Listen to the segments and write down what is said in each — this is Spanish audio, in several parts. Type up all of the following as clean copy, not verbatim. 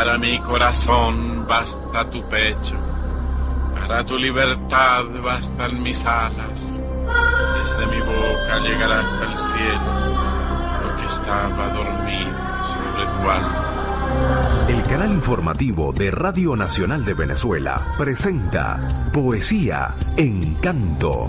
Para mi corazón basta tu pecho, para tu libertad bastan mis alas. Desde mi boca llegará hasta el cielo lo que estaba dormido sobre tu alma. El canal informativo de Radio Nacional de Venezuela presenta Poesía en Canto.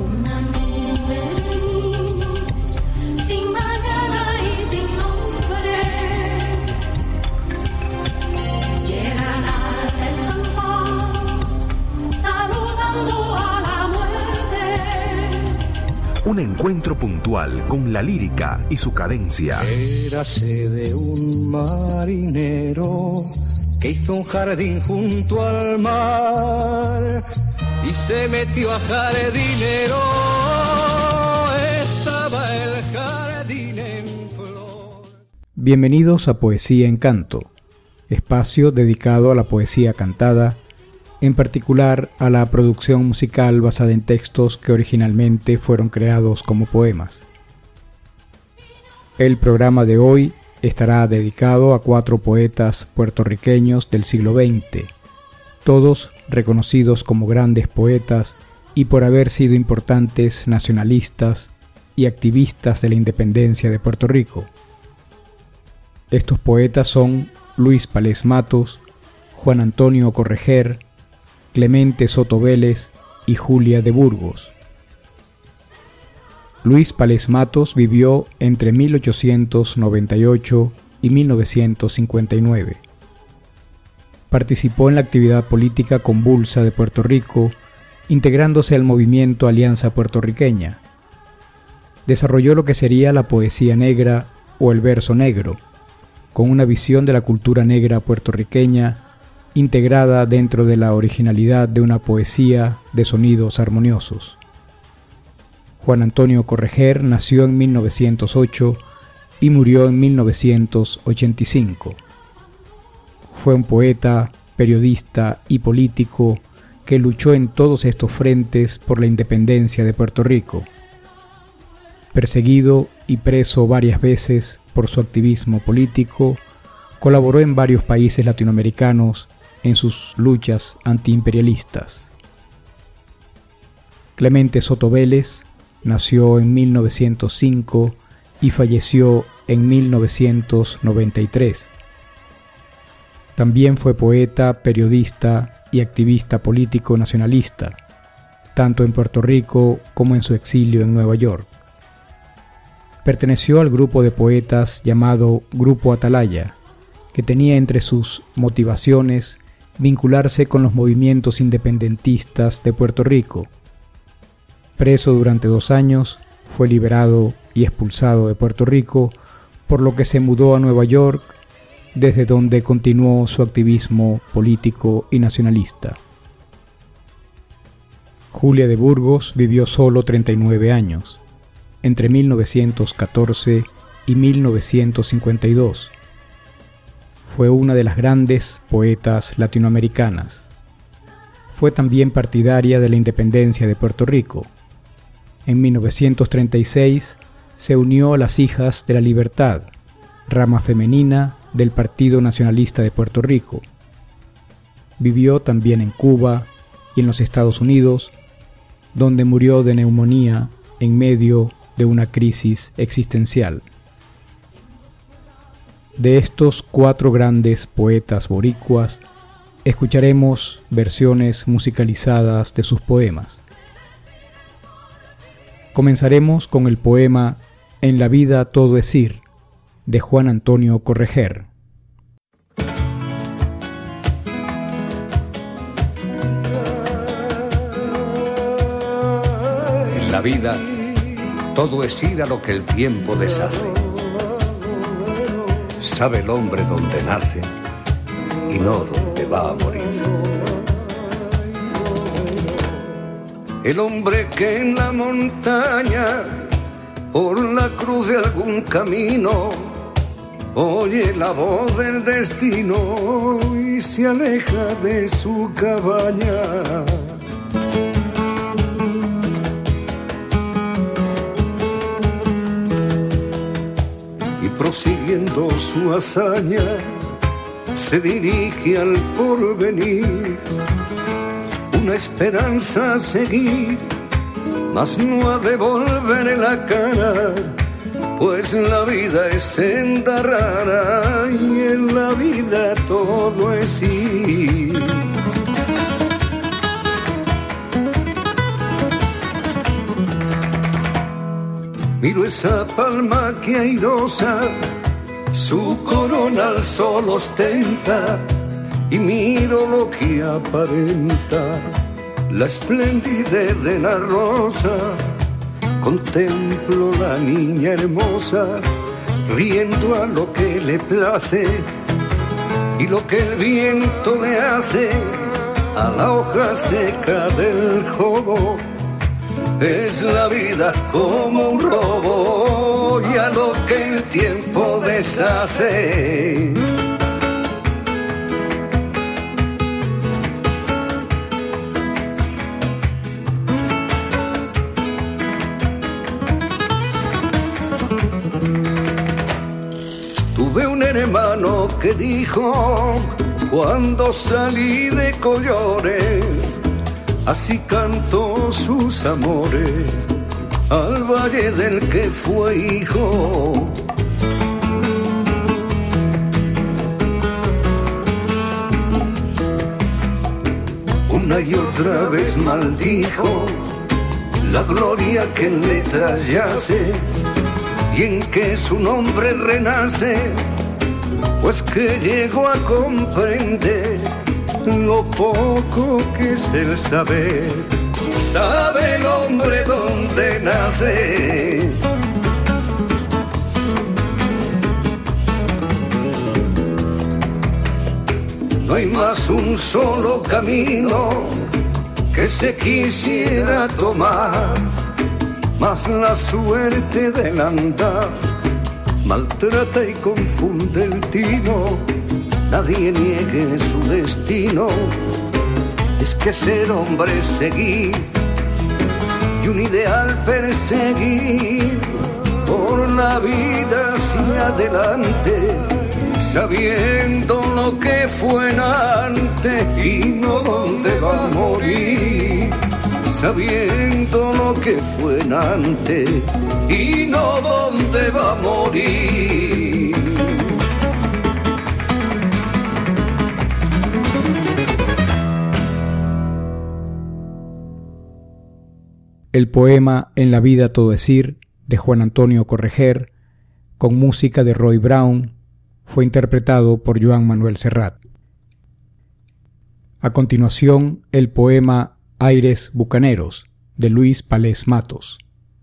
Un encuentro puntual con la lírica y su cadencia. Érase de un marinero que hizo un jardín junto al mar y se metió a jardinero. Estaba el jardín en flor. Bienvenidos a Poesía en Canto, espacio dedicado a la poesía cantada, en particular a la producción musical basada en textos que originalmente fueron creados como poemas. El programa de hoy estará dedicado a 4 poetas puertorriqueños del siglo XX, todos reconocidos como grandes poetas y por haber sido importantes nacionalistas y activistas de la independencia de Puerto Rico. Estos poetas son Luis Pález Matos, Juan Antonio Correger, Clemente Soto Vélez y Julia de Burgos. Luis Pález Matos vivió entre 1898 y 1959. Participó en la actividad política convulsa de Puerto Rico, integrándose al movimiento Alianza Puertorriqueña. Desarrolló lo que sería la poesía negra o el verso negro, con una visión de la cultura negra puertorriqueña integrada dentro de la originalidad de una poesía de sonidos armoniosos. Juan Antonio Correger nació en 1908 y murió en 1985. Fue un poeta, periodista y político que luchó en todos estos frentes por la independencia de Puerto Rico. Perseguido y preso varias veces por su activismo político, colaboró en varios países latinoamericanos en sus luchas antiimperialistas. Clemente Soto Vélez nació en 1905 y falleció en 1993. También fue poeta, periodista y activista político nacionalista, tanto en Puerto Rico como en su exilio en Nueva York. Perteneció al grupo de poetas llamado Grupo Atalaya, que tenía entre sus motivaciones vincularse con los movimientos independentistas de Puerto Rico. Preso durante 2 años, fue liberado y expulsado de Puerto Rico, por lo que se mudó a Nueva York, desde donde continuó su activismo político y nacionalista. Julia de Burgos vivió solo 39 años, entre 1914 y 1952. Fue una de las grandes poetas latinoamericanas. Fue también partidaria de la independencia de Puerto Rico. En 1936 se unió a las Hijas de la Libertad, rama femenina del Partido Nacionalista de Puerto Rico. Vivió también en Cuba y en los Estados Unidos, donde murió de neumonía en medio de una crisis existencial. De estos 4 grandes poetas boricuas, escucharemos versiones musicalizadas de sus poemas. Comenzaremos con el poema En la vida todo es ir, de Juan Antonio Correger. En la vida todo es ir a lo que el tiempo deshace. Sabe el hombre dónde nace y no dónde va a morir. El hombre que en la montaña, por la cruz de algún camino, oye la voz del destino y se aleja de su cabaña. Y prosiguiendo su hazaña, se dirige al porvenir, una esperanza a seguir, mas no ha de volver la cara, pues la vida es senda rara y en la vida todo es ir. Miro esa palma que airosa su corona al sol ostenta y miro lo que aparenta la esplendidez de la rosa. Contemplo la niña hermosa riendo a lo que le place y lo que el viento le hace a la hoja seca del jobo. Es la vida como un robo y a lo que el tiempo deshace. Tuve un hermano que dijo cuando salí de Collores, así cantó sus amores al valle del que fue hijo. Una y otra vez maldijo la gloria que en letras yace y en que su nombre renace, pues que llegó a comprender lo poco que es el saber. Sabe el hombre dónde nace. No hay más un solo camino que se quisiera tomar, mas la suerte del andar maltrata y confunde el tino. Nadie niegue su destino, es que ser hombre es seguir y un ideal perseguir por la vida hacia adelante, sabiendo lo que fue antes y no dónde va a morir, sabiendo lo que fue antes y no dónde va a morir. El poema En la vida todo es ir, de Juan Antonio Correger, con música de Roy Brown, fue interpretado por Joan Manuel Serrat. A continuación, el poema Aires Bucaneros, de Luis Palés Matos.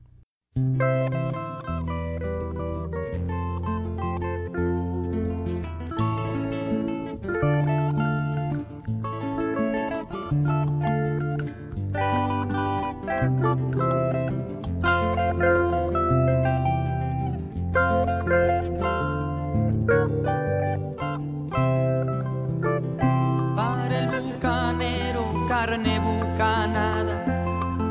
Para el bucanero, carne bucanada,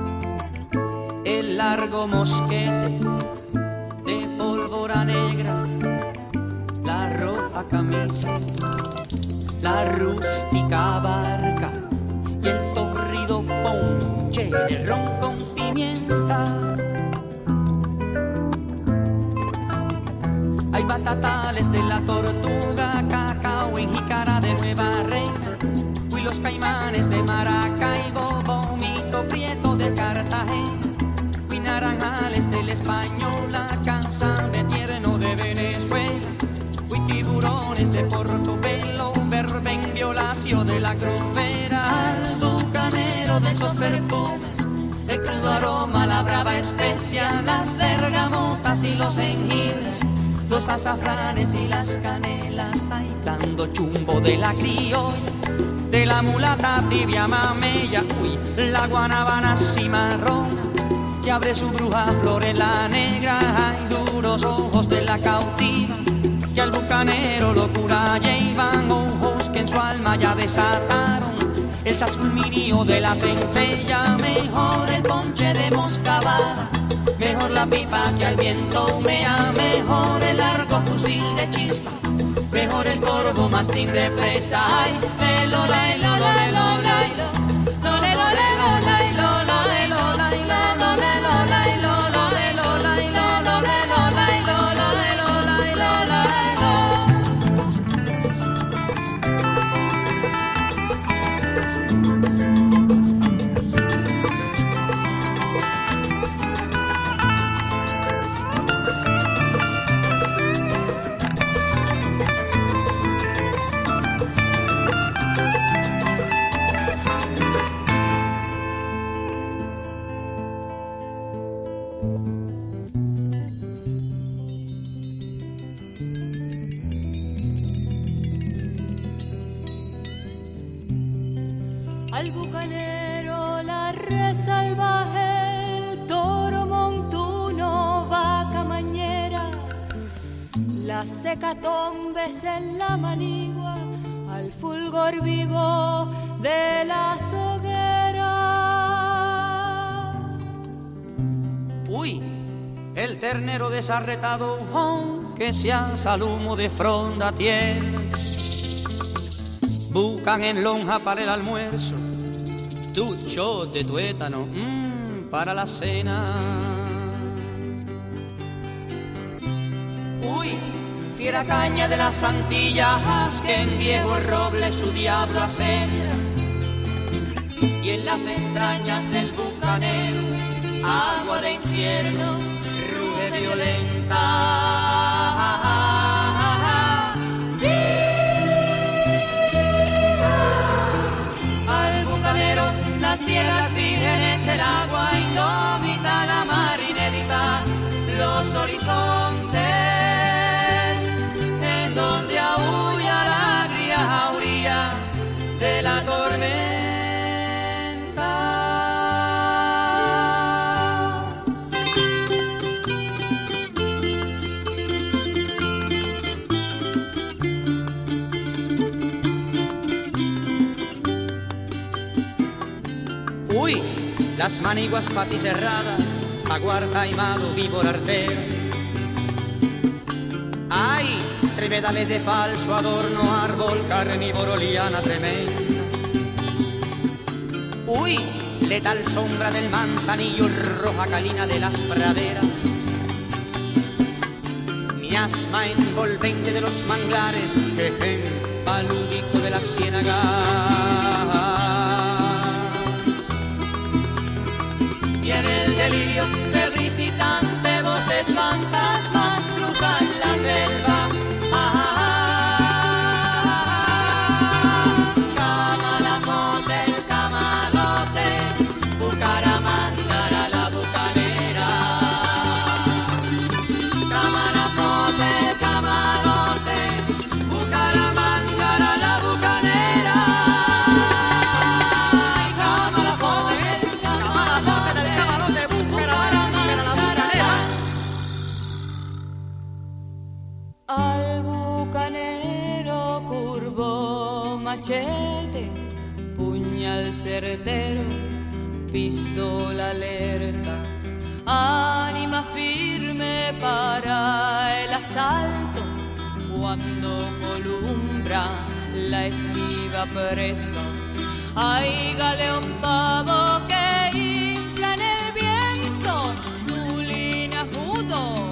el largo mosquete de pólvora negra, la roja camisa, la rústica barca y el torrido ponche de ron con pimienta. Hay batatales de la tortuga, cacao en jícara de Nueva Reina, y los caimanes de Maracaibo, vómito prieto de Cartagena, y naranjales del Española, Cansambe tierno de Venezuela, y tiburones de Portobelo, verben violacio de la Cruz Vera. Al bucanero de esos perfumes, el crudo aroma, la brava especia, las bergamotas y los jengibres, los azafranes y las canelas, ay, dando chumbo de la criolla, de la mulata tibia mamella, uy, la guanabana cimarrona, que abre su bruja flor en la negra, ay, duros ojos de la cautiva, que al bucanero locura llevan, ojos que en su alma ya desataron el sazulmirio de la centella. Mejor el ponche de moscabada, mejor la pipa que al viento humea, mejor el largo fusil de chispa, mejor el corvo mastín de presa. Ay, lola, lola, lola, al bucanero, la res salvaje, el toro montuno, vaca mañera, las hecatombes en la manigua, al fulgor vivo de las hogueras. Uy, el ternero desarretado, que se alza al humo de fronda tierra. Buscan en lonja para el almuerzo, tucho de tuétano para la cena. Uy, fiera caña de las Antillas, que en viejo roble su diablo acendra. Y en las entrañas del bucanero, agua de infierno, ruge violenta. Las tierras vírgenes, el agua indómita, la mar inédita, los horizontes en donde aúlla la agria jauría de la tormenta. Uy, las maniguas paticerradas, jaguar taimado, víbora artera. Ay, tremedales de falso adorno, árbol carnívoro, liana tremenda. Uy, letal sombra del manzanillo, roja calina de las praderas. Miasma envolvente de los manglares, palúdico de la ciénaga. Y en el delirio febrilitante, voces fantasmas cruzan la selva. Camalacote, el camalote, Bucaramanga, la bucanera. Camalacote, el camalote, Bucaramanga, la bucanera. Al bucanero curvo machete, puñal certero, pistola alerta, ánima firme para el asalto. Cuando columbra la esquiva presa, hay galeón pavo que infla en el viento su linajudo.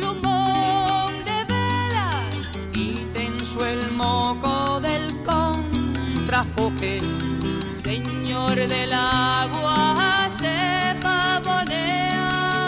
El moco del contrafoque, señor del agua se pavonea.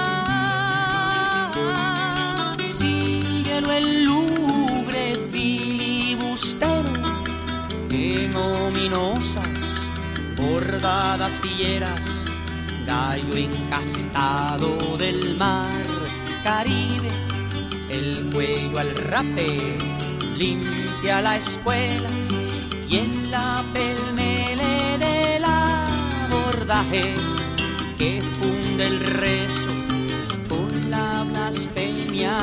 Síguelo el lúgubre filibustero, en ominosas bordadas fieras, gallo encastado del mar Caribe, el cuello al rape limpia la espuela, y en la pelmele del abordaje que funde el rezo con la blasfemia,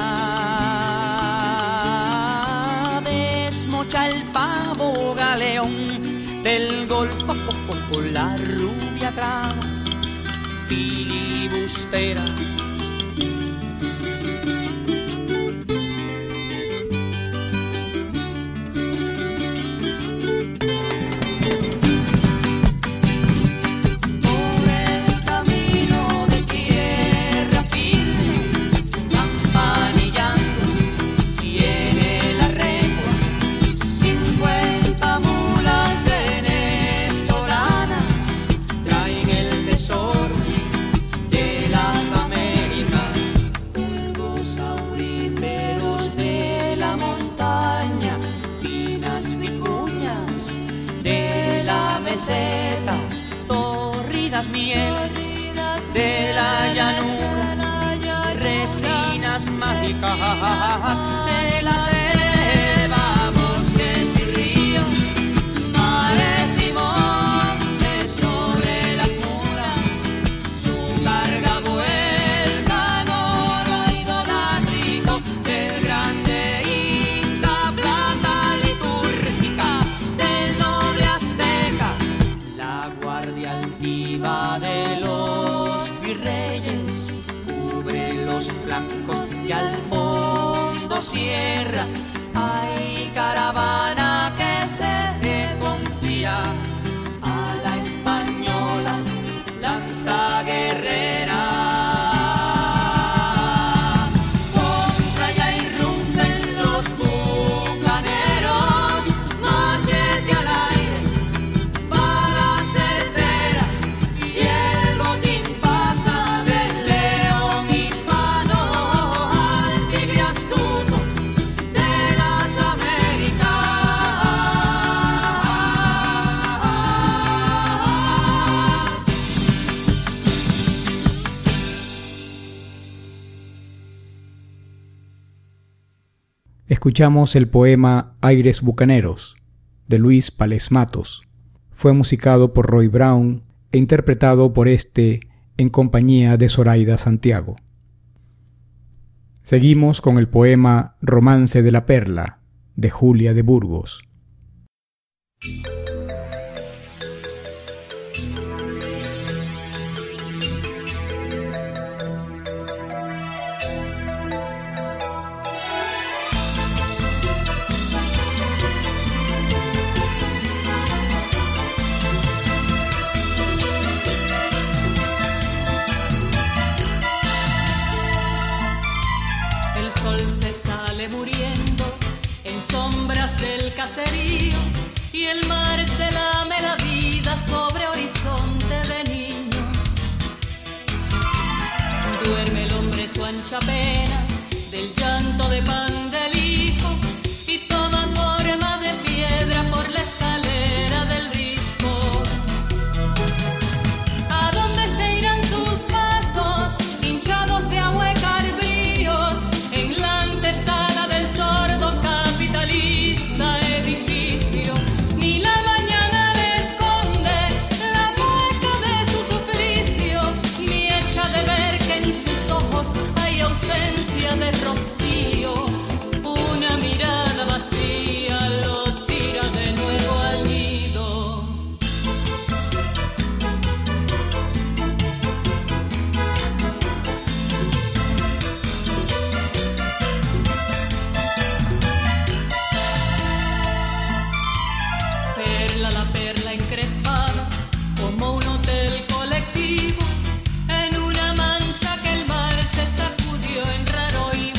desmocha el pavo galeón del golfo con la rubia trama filibustera. las mieles de la llanura, resinas mágicas de la selva, bosques y ríos, mares y montes sobre las mulas, su carga vuelca en oro idolátrico del grande Inca, plata litúrgica del noble azteca, la guardia altiva de los virreyes cubre los flancos y al fondo sierra hay caravana que se confía a la española lanza guerrera. Contra ella irrumpen los bucaneros, machete al aire, bala certera, y el botín pasa del león hispano al tigre astuto de las Américas. Escuchamos el poema Aires Bucaneros, de Luis Pález Matos. Fue musicado por Roy Brown e interpretado por este en compañía de Zoraida Santiago. Seguimos con el poema Romance de la Perla, de Julia de Burgos. El sol se sale muriendo en sombras del caserío y el mar se lame la vida sobre horizonte de niños. Duerme el hombre su ancha pena del llanto de pan del hijo y toma forma de piedra por la escalera del risco. ¿A dónde se irán sus pasos hinchados de ahuecar bríos en la antesala del sordo capitalista edificio? Ni la mañana le esconde la mueca de su suplicio, ni echa de ver que en sus ojos hay ausencia de rocío. Una mirada vacía lo tira de nuevo al nido. Perla, la perla encrespada como un hotel colectivo en una mancha que el mar se sacudió en raro y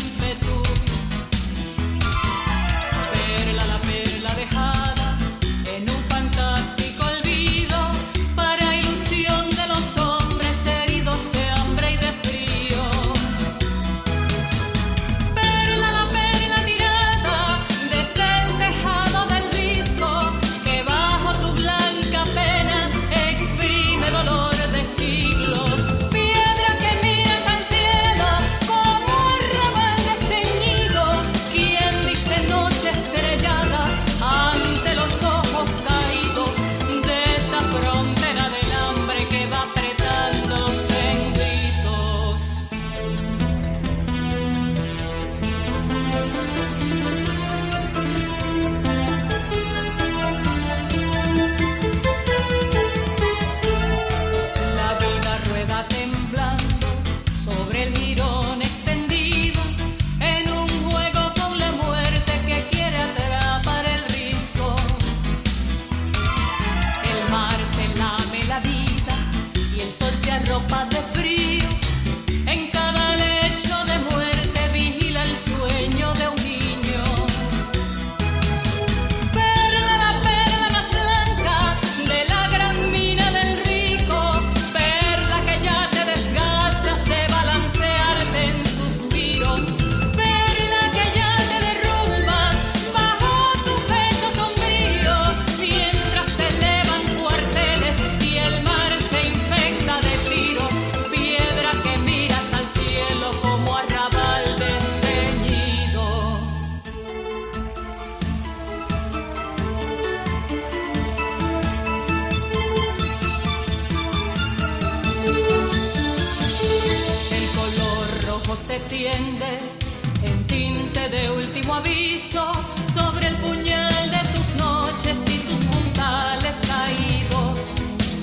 se tiende en tinte de último aviso sobre el puñal de tus noches y tus puntales caídos.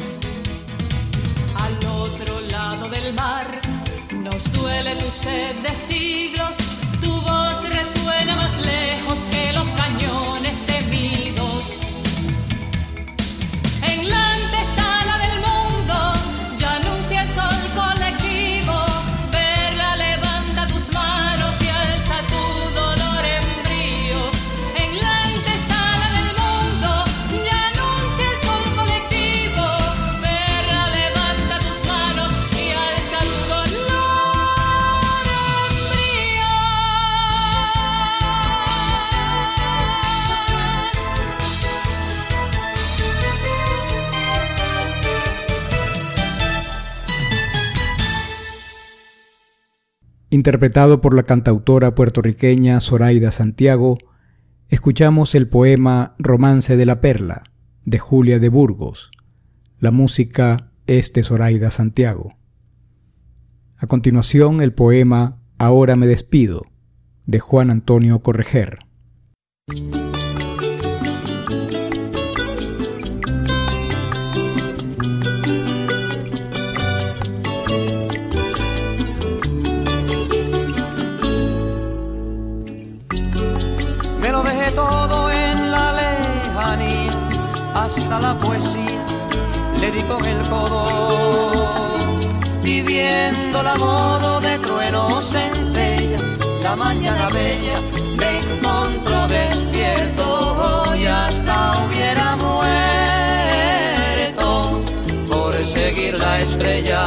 Al otro lado del mar nos duele tu sed de siglos, tu voz resuena más lejos que los cañones temidos. En la antesala del mundo ya anuncia el sol colectivo. Verla levanta tus manos y alza tu dolor en bríos. En la antesala del mundo ya anuncia el sol colectivo. Verla levanta tus manos y alza tu dolor en bríos. Interpretado por la cantautora puertorriqueña Zoraida Santiago, escuchamos el poema Romance de la Perla, de Julia de Burgos. La música es de Zoraida Santiago. A continuación, el poema Ahora me despido, de Juan Antonio Correger. Me lo dejé todo en la lejanía, hasta la poesía le di con el codo, viviendo a modo de trueno centella. La mañana bella me encontró despierto y hasta hubiera muerto por seguir la estrella.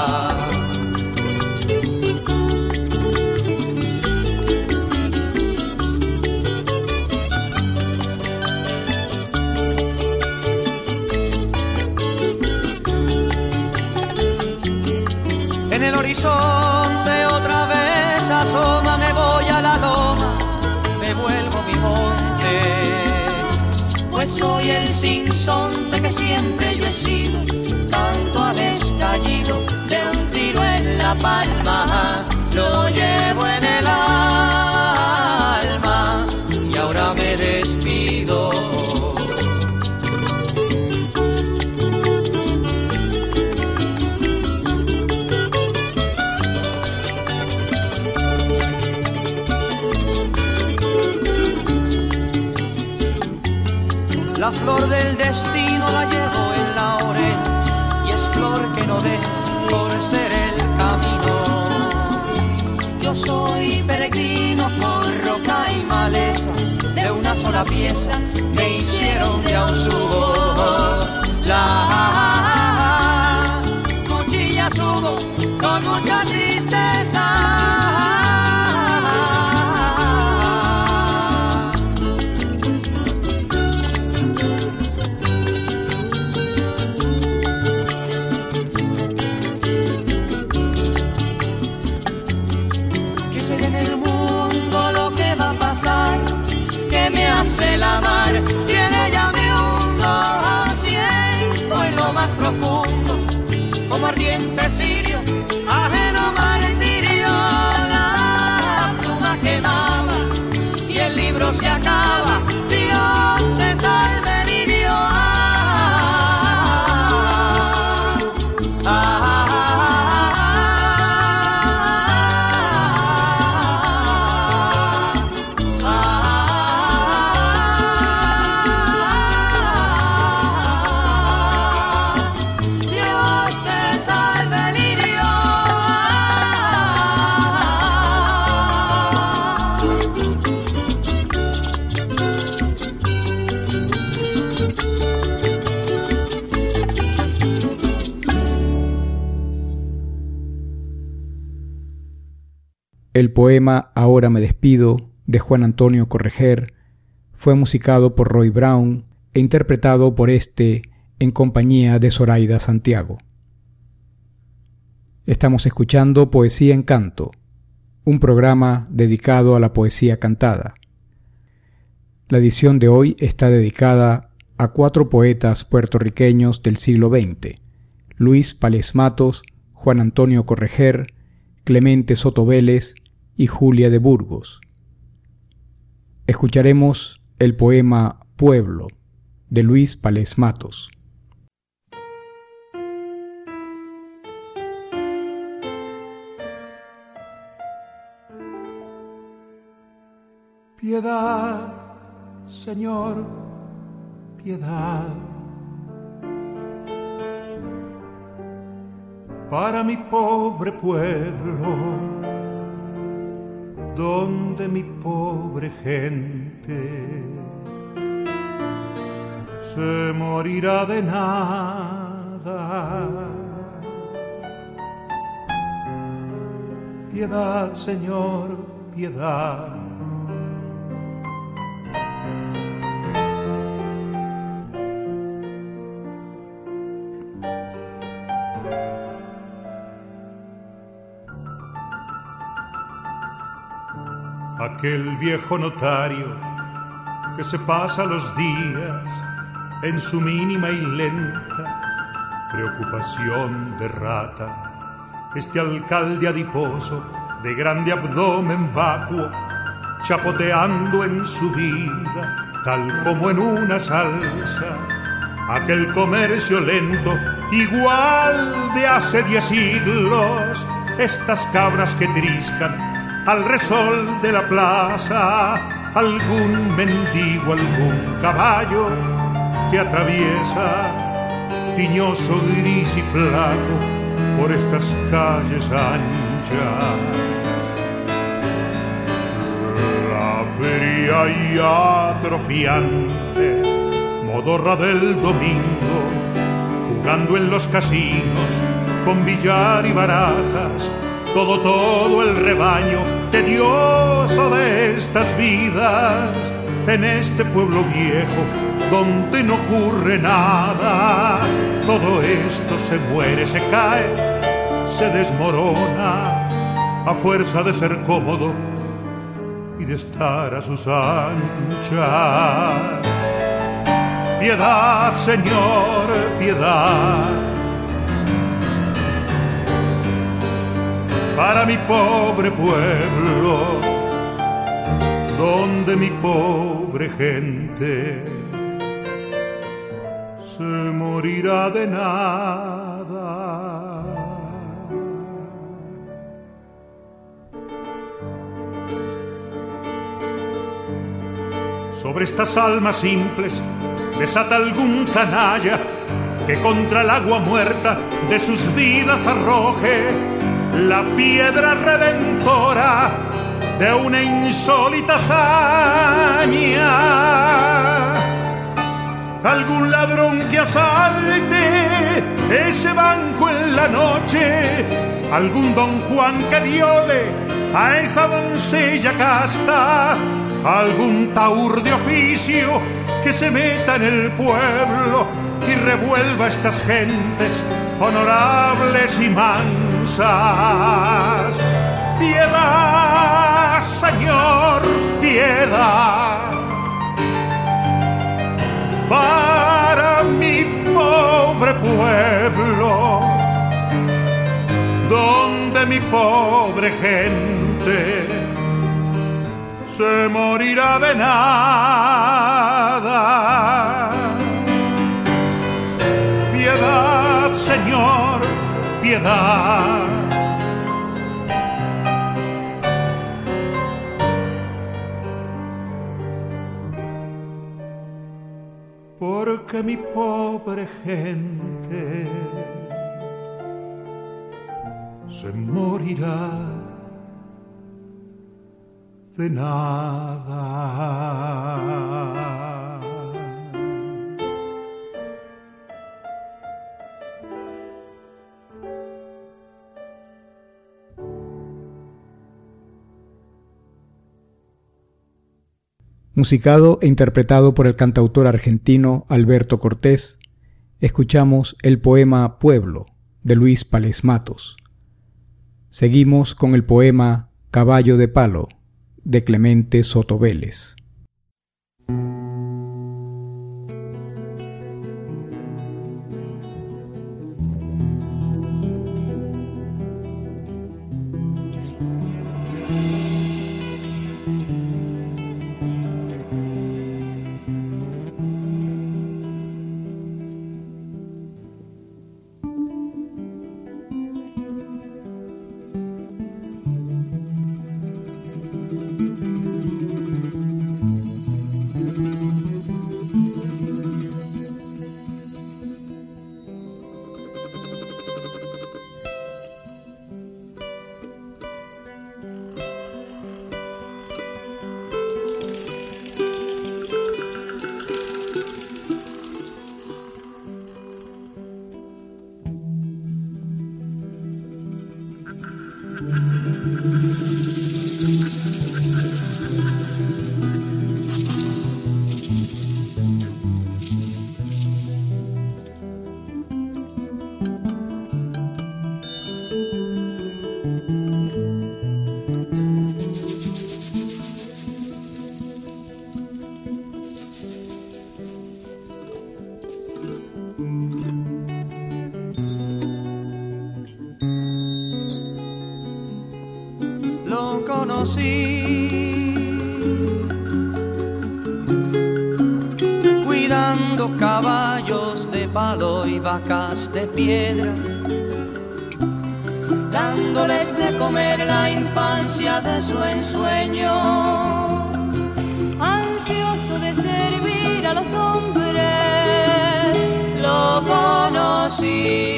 En el horizonte otra vez asoma, me voy a la loma, me vuelvo mi monte, pues soy el sinsonte que siempre yo he sido, canto al estallido de un tiro en la palma, lo llevo en el alma y ahora me despido. La flor del destino la llevo en la oreja y es flor que no deja torcer el camino. Yo soy peregrino por roca y maleza, de una sola pieza me hicieron y aún subo. La cuchilla subo con mucha tristeza. La mar, si en ella me hundo, siento en lo más profundo, como ardiente cirio, ajeno martirio, la pluma quemaba y el libro se acaba. Dios te salve, lirio. El poema Ahora me despido, de Juan Antonio Correger, fue musicado por Roy Brown e interpretado por este en compañía de Zoraida Santiago. Estamos escuchando Poesía en Canto, un programa dedicado a la poesía cantada. La edición de hoy está dedicada a 4 poetas puertorriqueños del siglo XX, Luis Pález Matos, Juan Antonio Correger, Clemente Soto Vélez y Julia de Burgos. Escucharemos el poema Pueblo, de Luis Pález Matos. Piedad, Señor, piedad, para mi pobre pueblo, donde mi pobre gente se morirá de nada. Piedad, Señor, piedad. Aquel viejo notario que se pasa los días en su mínima y lenta preocupación de rata. Este alcalde adiposo de grande abdomen vacuo, chapoteando en su vida tal como en una salsa. Aquel comercio lento igual de hace 10 siglos, estas cabras que triscan al resol de la plaza, algún mendigo, algún caballo que atraviesa, tiñoso, gris y flaco, por estas calles anchas. La feria y atrofiante modorra del domingo, jugando en los casinos con billar y barajas, todo el rebaño tedioso de estas vidas, en este pueblo viejo donde no ocurre nada. Todo esto se muere, se cae, se desmorona, a fuerza de ser cómodo y de estar a sus anchas. Piedad, Señor, piedad, para mi pobre pueblo, donde mi pobre gente se morirá de nada. Sobre estas almas simples desata algún canalla que contra el agua muerta de sus vidas arroje la piedra redentora de una insólita hazaña. Algún ladrón que asalte ese banco en la noche, algún don Juan que viole a esa doncella casta, algún taur de oficio que se meta en el pueblo y revuelva a estas gentes honorables y mansas. Piedad, Señor, piedad, para mi pobre pueblo, donde mi pobre gente se morirá de nada. Piedad, Señor, piedad. Porque mi pobre gente se morirá de nada. Musicado e interpretado por el cantautor argentino Alberto Cortés, escuchamos el poema Pueblo, de Luis Pález Matos. Seguimos con el poema Caballo de Palo, de Clemente Soto Vélez. conocí cuidando caballos de palo y vacas de piedra, dándoles de comer la infancia de su ensueño, ansioso de servir a los hombres, lo conocí.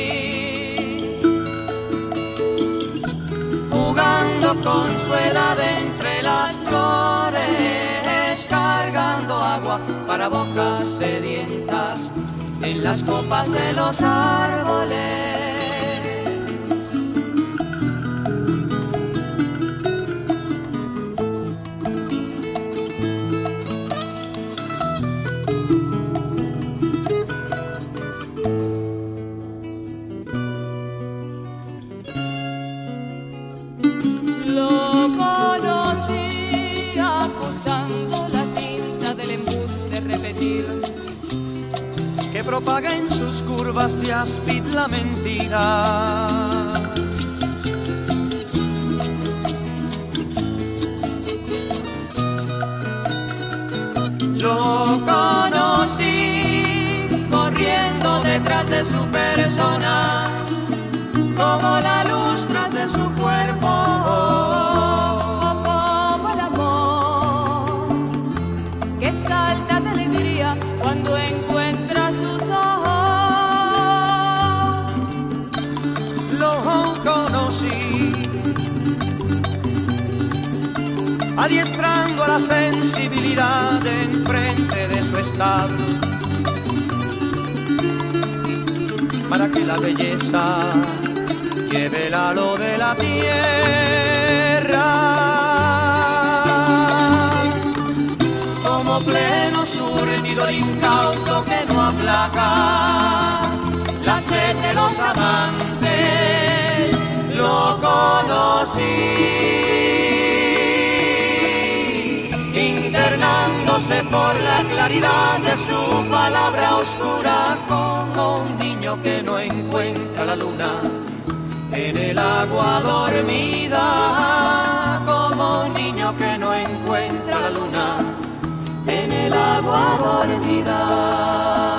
Jugando con su edad entre las flores, cargando agua para bocas sedientas en las copas de los árboles. Propaga en sus curvas de áspid la mentira. Lo conocí corriendo detrás de su persona, como la luz tras de su cuerpo, como el amor que salta de alegría cuando encuentra sus ojos. Lo conocí adiestrando a la sensibilidad enfrente de su establo, para que la belleza lleve el halo de la tierra, como pleno surtidor incauto que no aplaca la sed de los amantes. Lo conocí internándose por la claridad de su palabra oscura, como un niño que no encuentra la luna en el agua dormida, como un niño que no encuentra la luna en el agua dormida.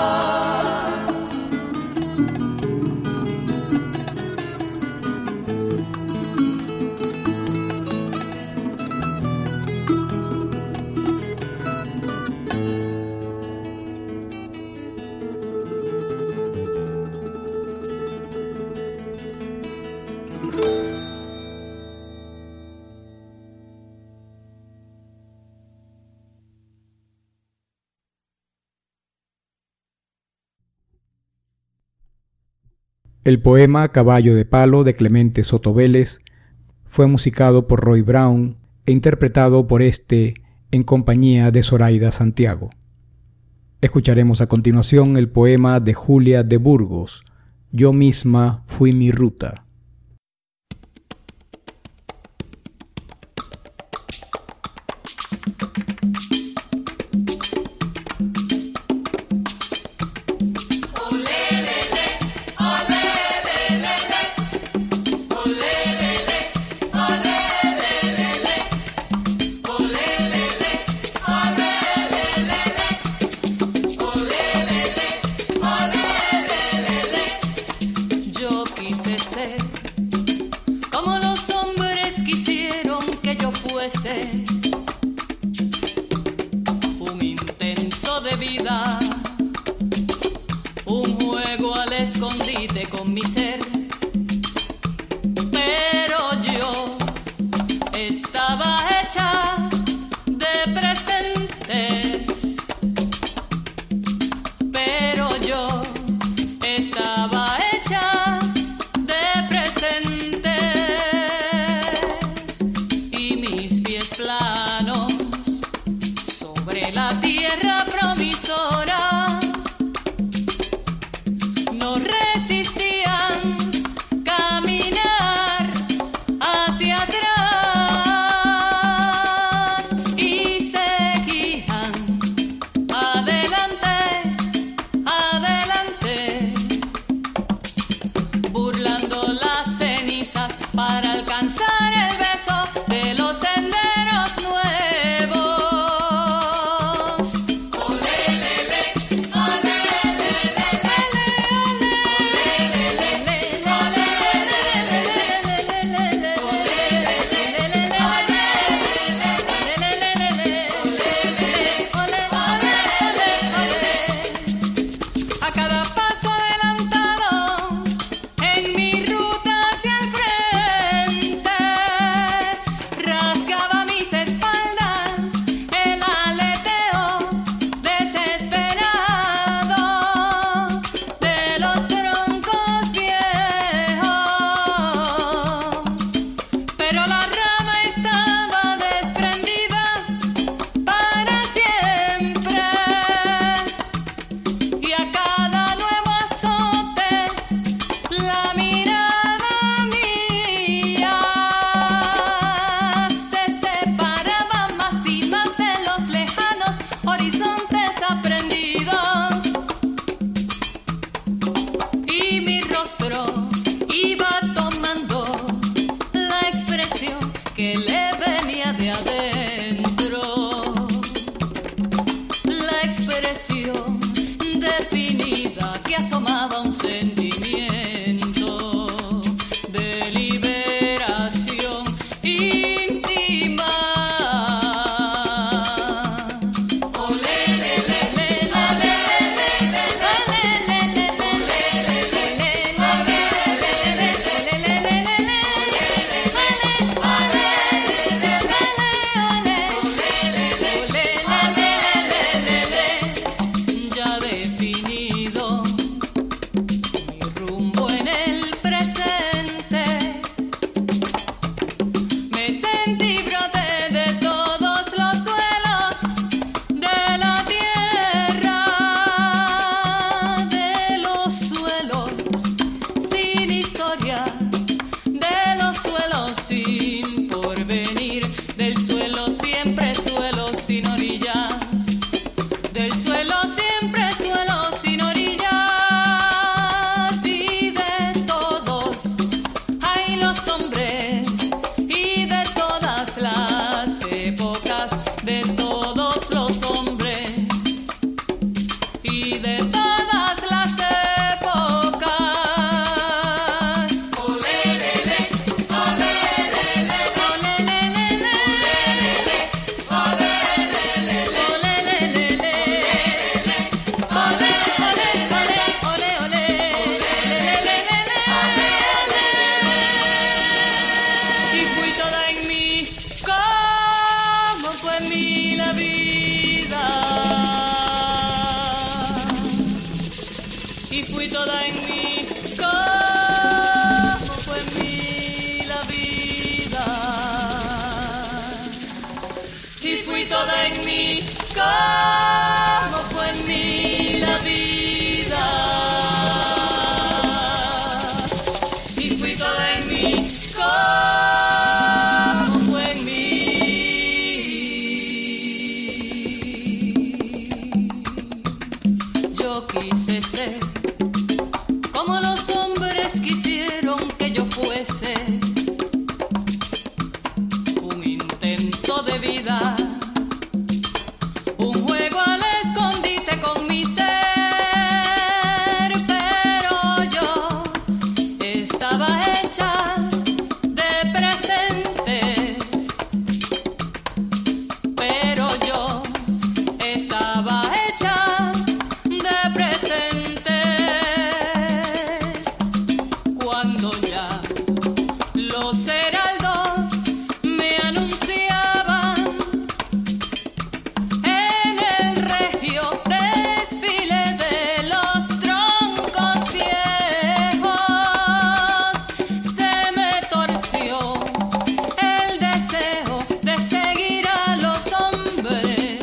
El poema Caballo de Palo de Clemente Soto Vélez fue musicado por Roy Brown e interpretado por este en compañía de Zoraida Santiago. Escucharemos a continuación el poema de Julia de Burgos, Yo misma fui mi ruta. Un intento de vida, un juego al escondite con mi ser, pero yo estaba hecha de presentes, pero yo estaba hecha de presentes, y mis pies planos sobre la tierra promisora no resistían caminar hacia atrás y seguían adelante, adelante, burlando las cenizas para alcanzar el beso de los senderos. que le venía de adentro. La expresión definida que asomaba un sentimiento de liberación íntima. Ya definido mi rumbo en el presente, me sentí brote de todos los suelos de la tierra, de los suelos sin historia, de los suelos sin porvenir, del suelo siempre suelo sin orillas, del suelo siempre suelo sin orillas, y de todos hay los hombres, y de todas las épocas, de todos los hombres, y de todas las épocas. Olelele, olelele, olelele, olelele, y fui toda en mí, como fue en mí la vida. Y fui toda en mí, como fue en mí la vida. Y fui toda en mí, como fue en mí la vida. Y fui toda en mí, como fue en mí. Yo quise ser como los hombres quisieron que yo fuese, un intento de vida, un juego al escondite con mi ser, pero yo estaba hecha de presentes, pero yo estaba hecha de presentes, cuando ya los heraldos me anunciaban en el regio desfile de los troncos viejos. Se me torció el deseo de seguir a los hombres,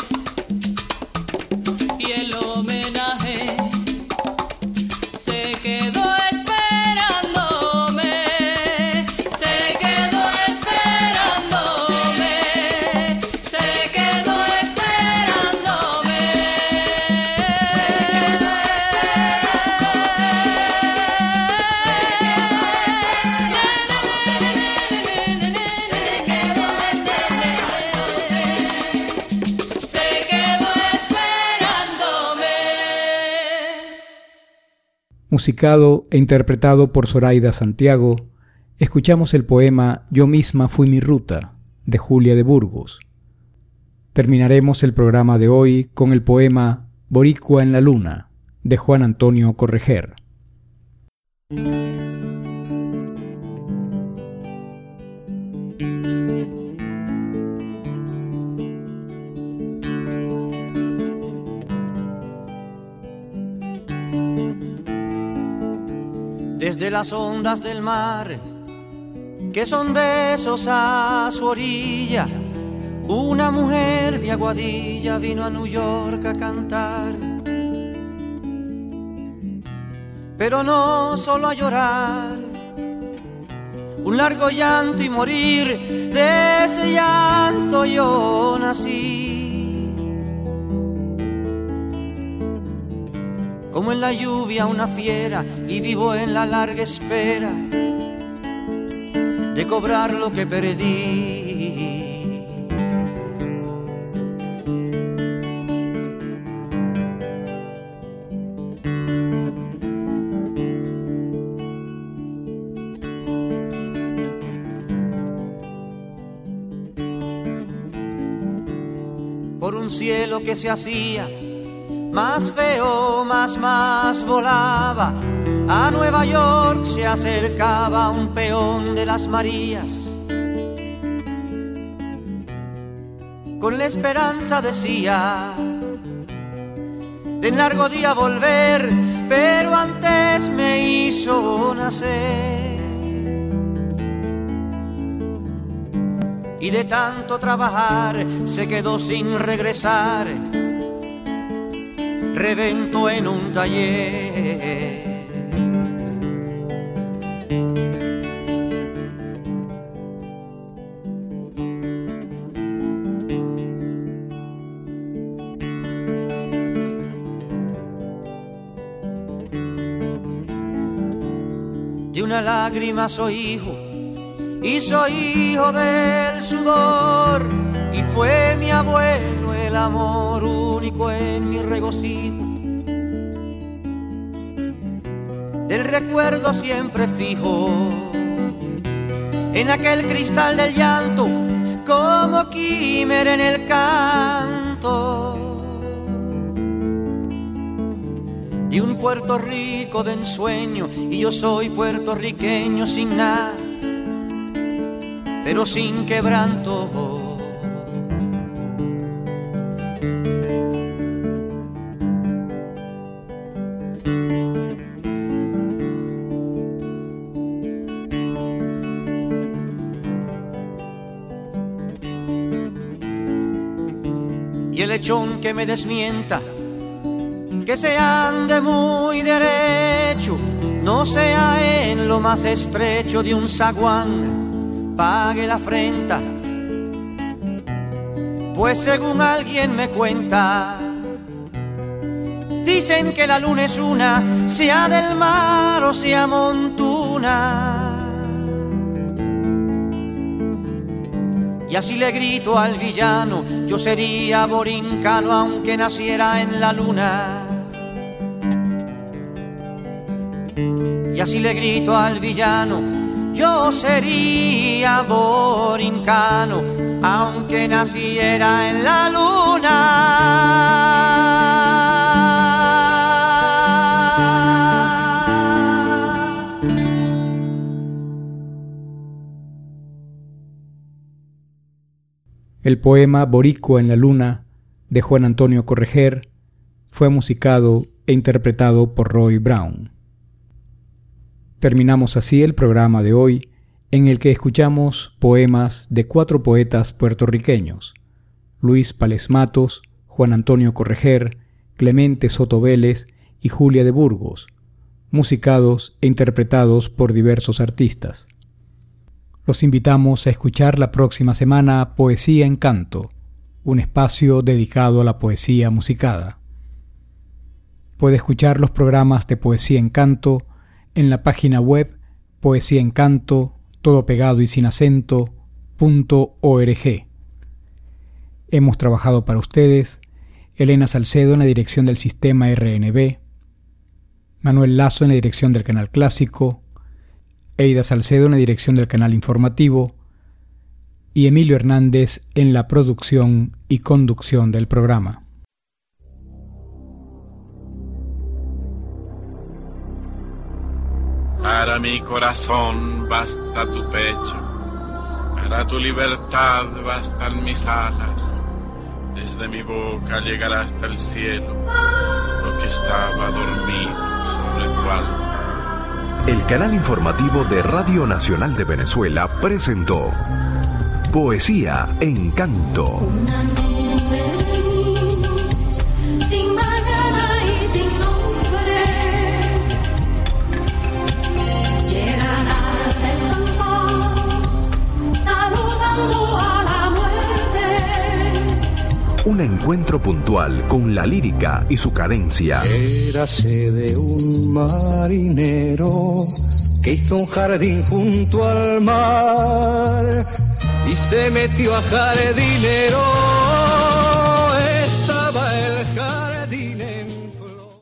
y el homenaje se quedó esperándome, se quedó esperándome, se quedó esperándome, se quedó esperándome. Musicado e interpretado por Zoraida Santiago, escuchamos el poema Yo misma fui mi ruta, de Julia de Burgos. Terminaremos el programa de hoy con el poema Boricua en la luna, de Juan Antonio Correger. Desde las ondas del mar, que son besos a su orilla, una mujer de Aguadilla vino a New York a cantar. Pero no solo a llorar, un largo llanto y morir, de ese llanto yo nací. Como en la lluvia una fiera y vivo en la larga espera de cobrar lo que perdí. Por un cielo que se hacía más feo, más volaba. A Nueva York se acercaba un peón de las Marías. Con la esperanza decía de en largo día volver, pero antes me hizo nacer. Y de tanto trabajar se quedó sin regresar, reventó en un taller. De una lágrima soy hijo, y soy hijo del sudor, y fue mi abuelo el amor único en mi regocijo. Del recuerdo siempre fijo, en aquel cristal del llanto, como quimera en el canto de un Puerto Rico de ensueño, y yo soy puertorriqueño sin nada, pero sin quebranto. Y el lechón que me desmienta, que se ande muy derecho, no sea en lo más estrecho de un zaguán, pague la afrenta. Pues según alguien me cuenta, dicen que la luna es una, sea del mar o sea montuna. Y así le grito al villano, yo sería borincano aunque naciera en la luna. Y así le grito al villano, yo sería borincano aunque naciera en la luna. El poema Boricua en la Luna, de Juan Antonio Correger, fue musicado e interpretado por Roy Brown. Terminamos así el programa de hoy, en el que escuchamos poemas de 4 poetas puertorriqueños: Luis Pález Matos, Juan Antonio Correger, Clemente Soto Vélez y Julia de Burgos, musicados e interpretados por diversos artistas. Los invitamos a escuchar la próxima semana Poesía en Canto, un espacio dedicado a la poesía musicada. Puede escuchar los programas de Poesía en Canto en la página web poesíaencanto, todo pegado y sin acento, .org. Hemos trabajado para ustedes Elena Salcedo en la dirección del sistema RNB, Manuel Lazo en la dirección del canal clásico, Eida Salcedo en la dirección del canal informativo y Emilio Hernández en la producción y conducción del programa. Para mi corazón basta tu pecho, para tu libertad bastan mis alas. Desde mi boca llegará hasta el cielo lo que estaba dormido sobre tu alma. El canal informativo de Radio Nacional de Venezuela presentó Poesía en Canto. Una nube gris, sin mañana y sin nombre, llegan al San Juan, saludando a la muerte. Un encuentro puntual con la lírica y su cadencia. Érase de un marinero que hizo un jardín junto al mar y se metió a jardinero. Estaba el jardín en flor.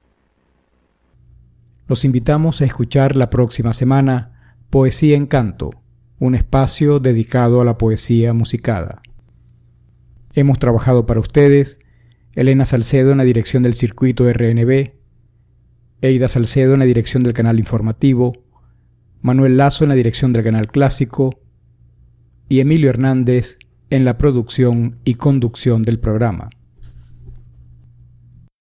Los invitamos a escuchar la próxima semana Poesía en Canto, un espacio dedicado a la poesía musicada. Hemos trabajado para ustedes Elena Salcedo en la dirección del circuito RNB, Eida Salcedo en la dirección del canal informativo, Manuel Lazo en la dirección del canal clásico y Emilio Hernández en la producción y conducción del programa.